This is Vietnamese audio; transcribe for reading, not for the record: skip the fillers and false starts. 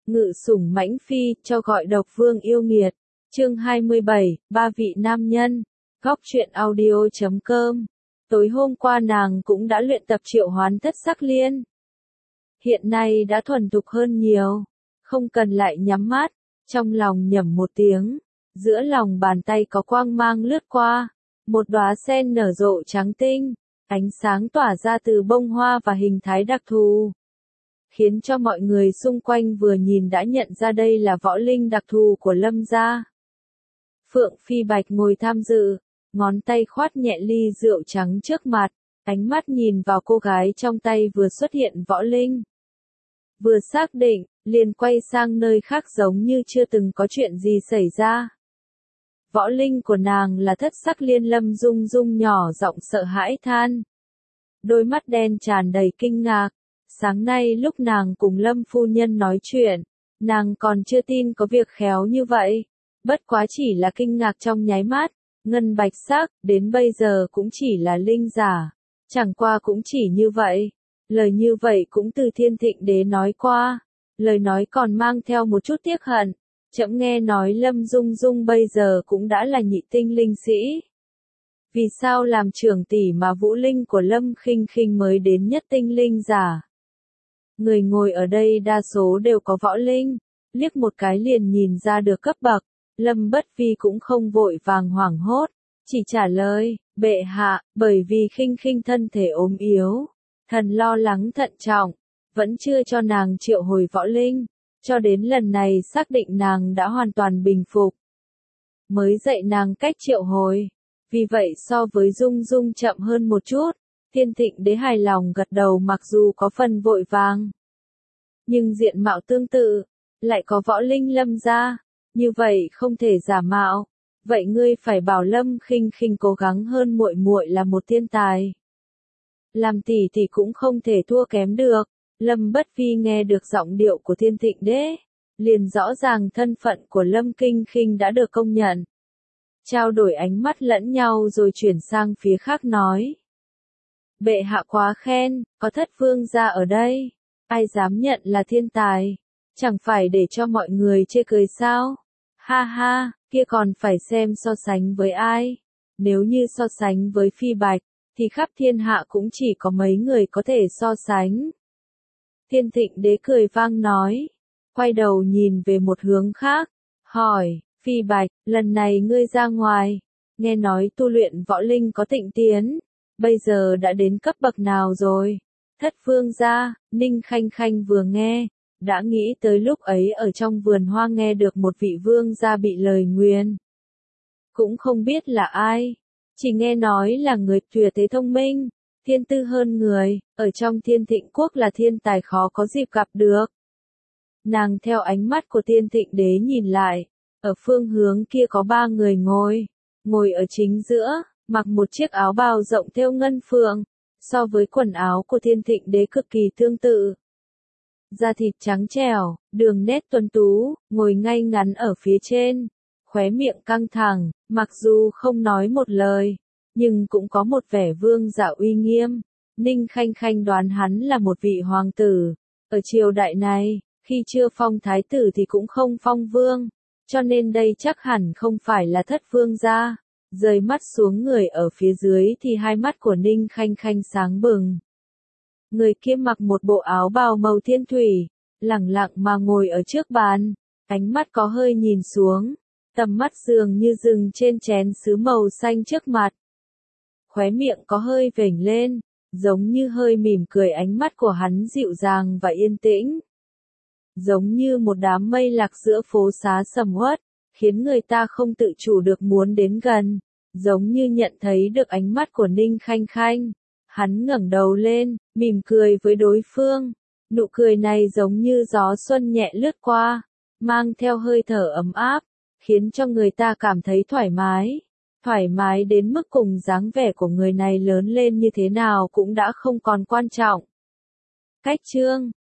Ngự sủng mãnh phi, cho gọi độc vương yêu nghiệt. Chương 27, ba vị nam nhân. Góc truyện audio.com. Tối hôm qua nàng cũng đã luyện tập triệu hoán thất sắc liên. Hiện nay đã thuần thục hơn nhiều, không cần lại nhắm mắt, trong lòng nhẩm một tiếng, giữa lòng bàn tay có quang mang lướt qua, một đóa sen nở rộ trắng tinh, ánh sáng tỏa ra từ bông hoa và hình thái đặc thù, khiến cho mọi người xung quanh vừa nhìn đã nhận ra đây là võ linh đặc thù của Lâm gia. Phượng Phi Bạch ngồi tham dự, ngón tay khoát nhẹ ly rượu trắng trước mặt, ánh mắt nhìn vào cô gái trong tay vừa xuất hiện võ linh. Vừa xác định, liền quay sang nơi khác giống như chưa từng có chuyện gì xảy ra. Võ linh của nàng là thất sắc liên. Lâm Dung Dung nhỏ giọng sợ hãi than. Đôi mắt đen tràn đầy kinh ngạc. Sáng nay lúc nàng cùng Lâm phu nhân nói chuyện, nàng còn chưa tin có việc khéo như vậy. Bất quá chỉ là kinh ngạc trong nháy mắt, ngân bạch sắc, đến bây giờ cũng chỉ là linh giả. Chẳng qua cũng chỉ như vậy. Lời như vậy cũng từ Thiên Thịnh Đế nói qua. Lời nói còn mang theo một chút tiếc hận. Trẫm nghe nói Lâm Dung Dung bây giờ cũng đã là nhị tinh linh sĩ. Vì sao làm trưởng tỷ mà vũ linh của Lâm Khinh Khinh mới đến nhất tinh linh giả? Người ngồi ở đây đa số đều có võ linh, liếc một cái liền nhìn ra được cấp bậc. Lâm Bất Vi cũng không vội vàng hoảng hốt, chỉ trả lời, bệ hạ, bởi vì Khinh Khinh thân thể ốm yếu, thần lo lắng thận trọng, vẫn chưa cho nàng triệu hồi võ linh, cho đến lần này xác định nàng đã hoàn toàn bình phục, mới dạy nàng cách triệu hồi. Vì vậy so với Dung Dung chậm hơn một chút. Thiên Thịnh Đế hài lòng gật đầu, mặc dù có phần vội vàng, nhưng diện mạo tương tự, lại có võ linh Lâm gia, như vậy không thể giả mạo. Vậy ngươi phải bảo Lâm Khinh Khinh cố gắng hơn, muội muội là một thiên tài, làm tỷ thì cũng không thể thua kém được. Lâm Bất Vi nghe được giọng điệu của Thiên Thịnh Đế, liền rõ ràng thân phận của Lâm Khinh Khinh đã được công nhận. Trao đổi ánh mắt lẫn nhau rồi chuyển sang phía khác nói. Bệ hạ quá khen, có thất vương gia ở đây, ai dám nhận là thiên tài, chẳng phải để cho mọi người chê cười sao? Ha ha, kia còn phải xem so sánh với ai. Nếu như so sánh với Phi Bạch, thì khắp thiên hạ cũng chỉ có mấy người có thể so sánh. Thiên Thịnh Đế cười vang nói, quay đầu nhìn về một hướng khác, hỏi, Phi Bạch, lần này ngươi ra ngoài, nghe nói tu luyện võ linh có tịnh tiến, bây giờ đã đến cấp bậc nào rồi? Thất vương gia. Ninh Khanh Khanh vừa nghe, đã nghĩ tới lúc ấy ở trong vườn hoa nghe được một vị vương gia bị lời nguyền. Cũng không biết là ai, chỉ nghe nói là người tuyệt thế thông minh, thiên tư hơn người, ở trong Thiên Thịnh Quốc là thiên tài khó có dịp gặp được. Nàng theo ánh mắt của Thiên Thịnh Đế nhìn lại, ở phương hướng kia có ba người ngồi ở chính giữa, mặc một chiếc áo bào rộng thêu ngân phượng, so với quần áo của Thiên Thịnh Đế cực kỳ tương tự. Da thịt trắng trẻo, đường nét tuấn tú, ngồi ngay ngắn ở phía trên, khóe miệng căng thẳng, mặc dù không nói một lời, nhưng cũng có một vẻ vương giả uy nghiêm. Ninh Khanh Khanh đoán hắn là một vị hoàng tử, ở triều đại này, khi chưa phong thái tử thì cũng không phong vương, cho nên đây chắc hẳn không phải là thất vương gia. Rời mắt xuống người ở phía dưới thì hai mắt của Ninh Khanh Khanh sáng bừng. Người kia mặc một bộ áo bào màu thiên thủy, lẳng lặng mà ngồi ở trước bàn, ánh mắt có hơi nhìn xuống, tầm mắt dường như dừng trên chén sứ màu xanh trước mặt. Khóe miệng có hơi vểnh lên, giống như hơi mỉm cười, ánh mắt của hắn dịu dàng và yên tĩnh. Giống như một đám mây lạc giữa phố xá sầm uất, khiến người ta không tự chủ được muốn đến gần, giống như nhận thấy được ánh mắt của Ninh Khanh Khanh. Hắn ngẩng đầu lên, mỉm cười với đối phương, nụ cười này giống như gió xuân nhẹ lướt qua, mang theo hơi thở ấm áp, khiến cho người ta cảm thấy thoải mái đến mức cùng dáng vẻ của người này lớn lên như thế nào cũng đã không còn quan trọng. Cách chương